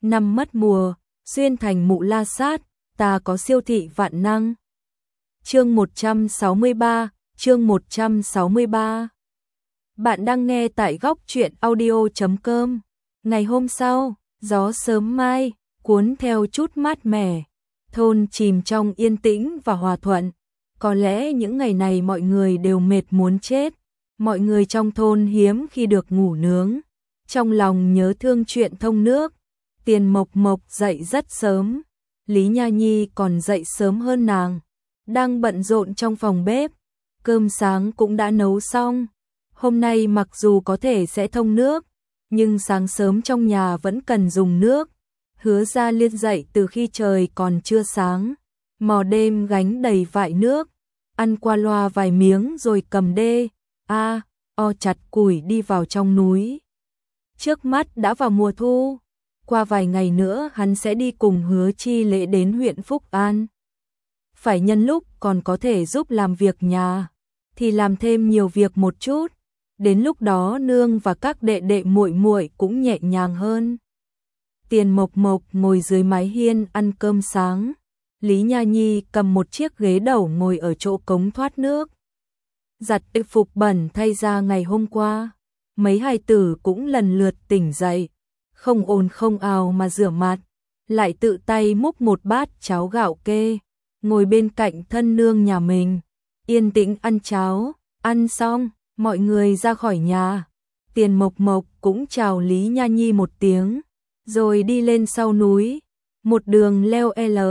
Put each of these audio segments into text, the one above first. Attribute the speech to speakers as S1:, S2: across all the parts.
S1: năm mất mùa, xuyên thành mụ la sát, ta có siêu thị vạn năng. Chương 163, chương 163. Bạn đang nghe tại góc truyện audio.com. Ngày hôm sau, gió sớm mai, cuốn theo chút mát mẻ, thôn chìm trong yên tĩnh và hòa thuận. Có lẽ những ngày này mọi người đều mệt muốn chết, mọi người trong thôn hiếm khi được ngủ nướng, trong lòng nhớ thương chuyện thông nước. Tiền Mộc Mộc dậy rất sớm, Lý Nha Nhi còn dậy sớm hơn nàng, đang bận rộn trong phòng bếp, cơm sáng cũng đã nấu xong. Hôm nay mặc dù có thể sẽ thông nước, nhưng sáng sớm trong nhà vẫn cần dùng nước. Hứa Gia Liên dậy từ khi trời còn chưa sáng, mò đêm gánh đầy vại nước, ăn qua loa vài miếng rồi cầm chặt củi đi vào trong núi. Trước mắt đã vào mùa thu, qua vài ngày nữa hắn sẽ đi cùng Hứa Chi Lễ đến huyện Phúc An. Phải nhân lúc còn có thể giúp làm việc nhà, thì làm thêm nhiều việc một chút, đến lúc đó nương và các đệ đệ muội muội cũng nhẹ nhàng hơn. Tiền Mộc Mộc ngồi dưới mái hiên ăn cơm sáng, Lý Nha Nhi cầm một chiếc ghế đầu ngồi ở chỗ cống thoát nước, giặt y phục bẩn thay ra ngày hôm qua. Mấy hài tử cũng lần lượt tỉnh dậy, không ồn không ào mà rửa mặt, lại tự tay múc một bát cháo gạo kê, ngồi bên cạnh thân nương nhà mình, yên tĩnh ăn cháo. Ăn xong, mọi người ra khỏi nhà, Tiền Mộc Mộc cũng chào Lý Nha Nhi một tiếng, rồi đi lên sau núi, một đường leo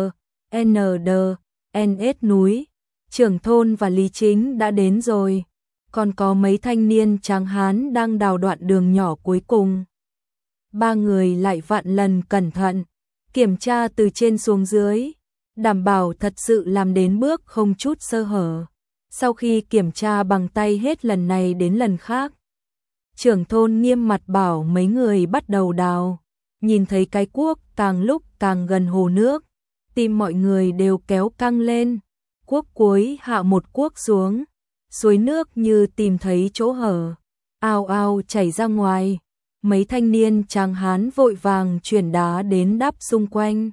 S1: LNS núi. Trưởng thôn và Lý Chính đã đến rồi, còn có mấy thanh niên tráng hán đang đào đoạn đường nhỏ cuối cùng. Ba người lại vạn lần cẩn thận, kiểm tra từ trên xuống dưới, đảm bảo thật sự làm đến bước không chút sơ hở. Sau khi kiểm tra bằng tay hết lần này đến lần khác, trưởng thôn nghiêm mặt bảo mấy người bắt đầu đào. Nhìn thấy cái cuốc càng lúc càng gần hồ nước, tim mọi người đều kéo căng lên. Cuốc cuối hạ một cuốc xuống, suối nước như tìm thấy chỗ hở, ao ao chảy ra ngoài. Mấy thanh niên tráng hán vội vàng chuyển đá đến đắp xung quanh,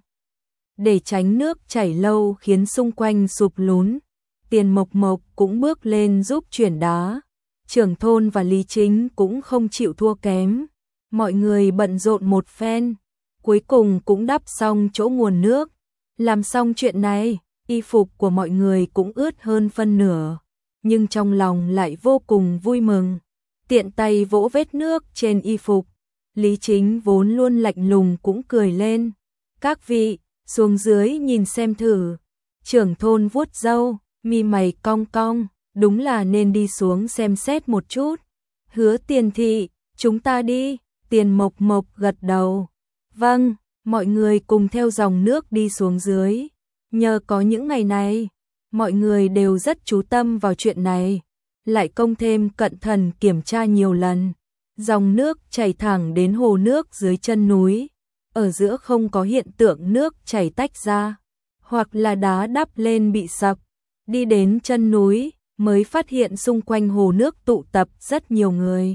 S1: để tránh nước chảy lâu khiến xung quanh sụp lún. Tiền Mộc Mộc cũng bước lên giúp chuyển đá. Trưởng thôn và Lý Chính cũng không chịu thua kém. Mọi người bận rộn một phen, cuối cùng cũng đắp xong chỗ nguồn nước. Làm xong chuyện này, y phục của mọi người cũng ướt hơn phân nửa, nhưng trong lòng lại vô cùng vui mừng. Tiện tay vỗ vết nước trên y phục, Lý Chính vốn luôn lạnh lùng cũng cười lên. Các vị, xuống dưới nhìn xem thử. Trưởng thôn vuốt râu, mi mày cong cong, đúng là nên đi xuống xem xét một chút. Hứa Tiền thị, chúng ta đi. Tiền Mộc Mộc gật đầu. Vâng, mọi người cùng theo dòng nước đi xuống dưới. Nhờ có những ngày này, mọi người đều rất chú tâm vào chuyện này, lại công thêm cẩn thận kiểm tra nhiều lần. Dòng nước chảy thẳng đến hồ nước dưới chân núi, ở giữa không có hiện tượng nước chảy tách ra, hoặc là đá đắp lên bị sập. Đi đến chân núi, mới phát hiện xung quanh hồ nước tụ tập rất nhiều người.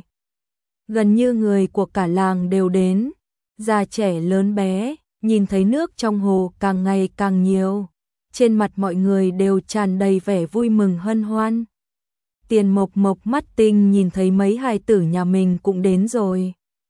S1: Gần như người của cả làng đều đến, già trẻ lớn bé, nhìn thấy nước trong hồ càng ngày càng nhiều. Trên mặt mọi người đều tràn đầy vẻ vui mừng hân hoan. Tiền Mộc Mộc mắt tinh nhìn thấy mấy hài tử nhà mình cũng đến rồi,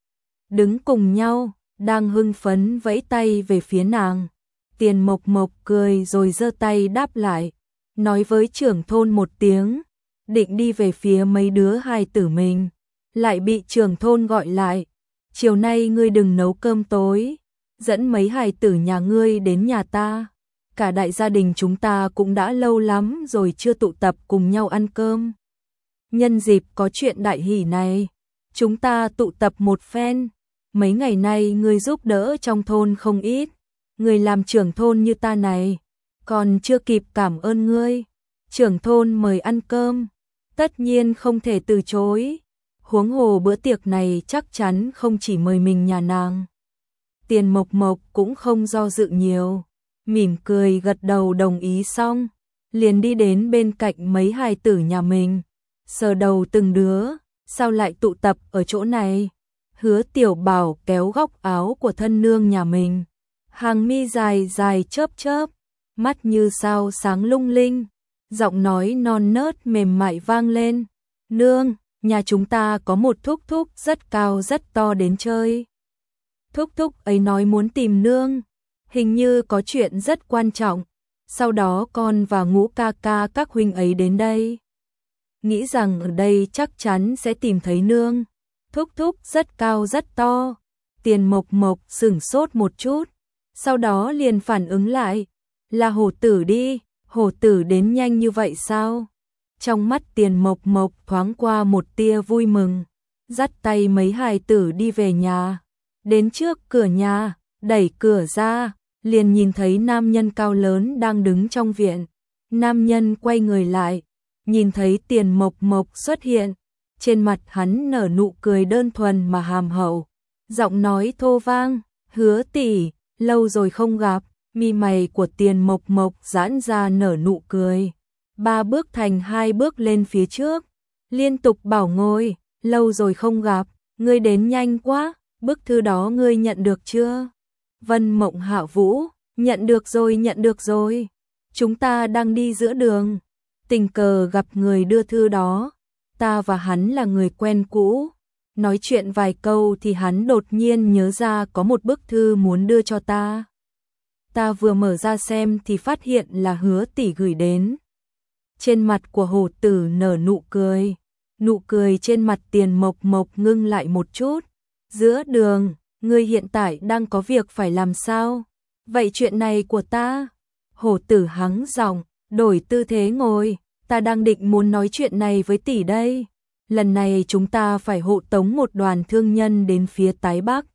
S1: đứng cùng nhau, đang hưng phấn vẫy tay về phía nàng. Tiền Mộc Mộc cười rồi giơ tay đáp lại, nói với trưởng thôn một tiếng, định đi về phía mấy đứa hài tử mình, lại bị trưởng thôn gọi lại. Chiều nay ngươi đừng nấu cơm tối, dẫn mấy hài tử nhà ngươi đến nhà ta. Cả đại gia đình chúng ta cũng đã lâu lắm rồi chưa tụ tập cùng nhau ăn cơm. Nhân dịp có chuyện đại hỷ này, chúng ta tụ tập một phen. Mấy ngày nay ngươi giúp đỡ trong thôn không ít, người làm trưởng thôn như ta này, còn chưa kịp cảm ơn ngươi. Trưởng thôn mời ăn cơm, tất nhiên không thể từ chối. Huống hồ bữa tiệc này chắc chắn không chỉ mời mình nhà nàng. Tiền Mộc Mộc cũng không do dự nhiều, mỉm cười gật đầu đồng ý xong, liền đi đến bên cạnh mấy hài tử nhà mình, sờ đầu từng đứa, sao lại tụ tập ở chỗ này? Hứa Tiểu Bảo kéo góc áo của thân nương nhà mình. Hàng mi dài dài chớp chớp, mắt như sao sáng lung linh, giọng nói non nớt mềm mại vang lên. Nương, nhà chúng ta có một thúc thúc rất cao rất to đến chơi. Thúc thúc ấy nói muốn tìm nương, hình như có chuyện rất quan trọng. Sau đó con và Ngũ ca ca các huynh ấy đến đây. Nghĩ rằng ở đây chắc chắn sẽ tìm thấy nương. Thúc thúc rất cao rất to. Tiền Mộc Mộc sửng sốt một chút, sau đó liền phản ứng lại. Là hổ tử đi, hổ tử đến nhanh như vậy sao? Trong mắt Tiền Mộc Mộc thoáng qua một tia vui mừng, dắt tay mấy hài tử đi về nhà. Đến trước cửa nhà, đẩy cửa ra, liền nhìn thấy nam nhân cao lớn đang đứng trong viện. Nam nhân quay người lại, nhìn thấy Tiền Mộc Mộc xuất hiện, trên mặt hắn nở nụ cười đơn thuần mà hàm hậu, giọng nói thô vang, Hứa tỷ, lâu rồi không gặp. Mi mày của Tiền Mộc Mộc giãn ra nở nụ cười, 3 bước thành 2 bước lên phía trước, liên tục bảo ngồi, lâu rồi không gặp, ngươi đến nhanh quá, bức thư đó ngươi nhận được chưa? Vân Mộng Hạ Vũ, nhận được rồi, chúng ta đang đi giữa đường, tình cờ gặp người đưa thư đó, ta và hắn là người quen cũ. Nói chuyện vài câu thì hắn đột nhiên nhớ ra có một bức thư muốn đưa cho ta. Ta vừa mở ra xem thì phát hiện là Hứa tỷ gửi đến. Trên mặt của hổ tử nở nụ cười trên mặt Tiền Mộc Mộc ngưng lại một chút. Giữa đường, ngươi hiện tại đang có việc phải làm sao? Vậy chuyện này của ta? Hổ tử hắng giọng, đổi tư thế ngồi, ta đang định muốn nói chuyện này với tỷ đây. Lần này chúng ta phải hộ tống một đoàn thương nhân đến phía Tái Bắc.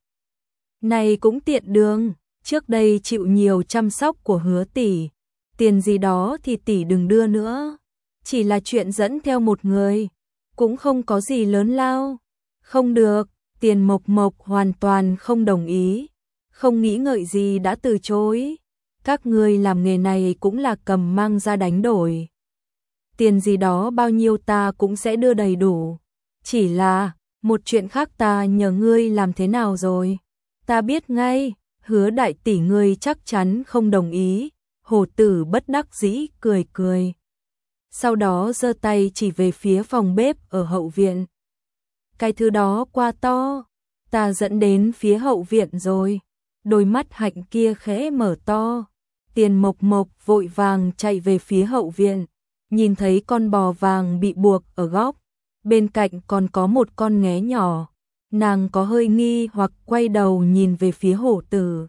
S1: Này cũng tiện đường, trước đây chịu nhiều chăm sóc của Hứa tỷ, tiền gì đó thì tỷ đừng đưa nữa. Chỉ là chuyện dẫn theo một người, cũng không có gì lớn lao. Không được, Tiền Mộc Mộc hoàn toàn không đồng ý, không nghĩ ngợi gì đã từ chối. Các ngươi làm nghề này cũng là cầm mang ra đánh đổi. Tiền gì đó bao nhiêu ta cũng sẽ đưa đầy đủ. Chỉ là, một chuyện khác ta nhờ ngươi làm thế nào rồi? Ta biết ngay, Hứa đại tỷ ngươi chắc chắn không đồng ý. Hổ tử bất đắc dĩ cười cười. Sau đó giơ tay chỉ về phía phòng bếp ở hậu viện. Cái thứ đó quá to, ta dẫn đến phía hậu viện rồi. Đôi mắt Hạnh kia khẽ mở to. Tiền Mộc Mộc vội vàng chạy về phía hậu viện, nhìn thấy con bò vàng bị buộc ở góc, bên cạnh còn có một con nghé nhỏ. Nàng có hơi nghi hoặc quay đầu nhìn về phía hổ tử.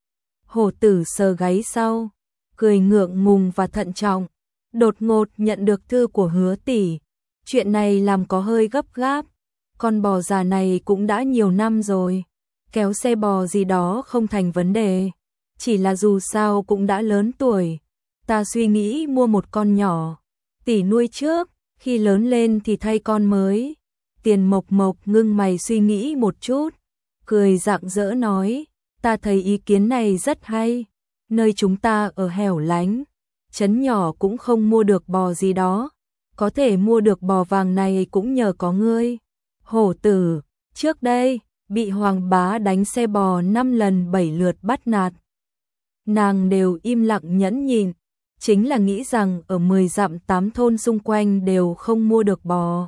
S1: Hổ tử sờ gáy sau, cười ngượng ngùng và thận trọng, đột ngột nhận được thư của Hứa tỷ. Chuyện này làm có hơi gấp gáp, con bò già này cũng đã nhiều năm rồi, kéo xe bò gì đó không thành vấn đề, chỉ là dù sao cũng đã lớn tuổi. Ta suy nghĩ mua một con nhỏ, tỷ nuôi trước, khi lớn lên thì thay con mới. Tiền Mộc Mộc ngưng mày suy nghĩ một chút, cười rạng rỡ nói, ta thấy ý kiến này rất hay. Nơi chúng ta ở hẻo lánh, trấn nhỏ cũng không mua được bò gì đó, có thể mua được bò vàng này cũng nhờ có ngươi. Hổ tử, trước đây, bị Hoàng bá đánh xe bò 5 lần 7 lượt bắt nạt. Nàng đều im lặng nhẫn nhịn, chính là nghĩ rằng ở 10 dặm 8 thôn xung quanh đều không mua được bò.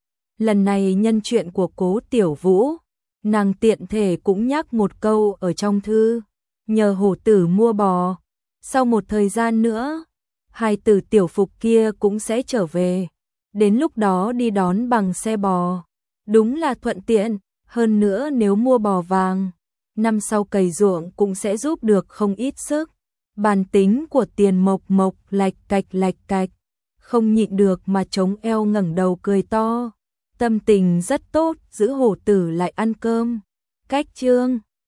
S1: Lần này nhân chuyện của Cố Tiểu Vũ, nàng tiện thể cũng nhắc một câu ở trong thư, nhờ hổ tử mua bò. Sau một thời gian nữa, hai tử Tiểu Phục kia cũng sẽ trở về, đến lúc đó đi đón bằng xe bò. Đúng là thuận tiện, hơn nữa nếu mua bò vàng, năm sau cày ruộng cũng sẽ giúp được không ít sức. Bản tính của Tiền Mộc Mộc lạch cạch, không nhịn được mà chống eo ngẩng đầu cười to. Tâm tình rất tốt, giữ hổ tử lại ăn cơm. Cách chương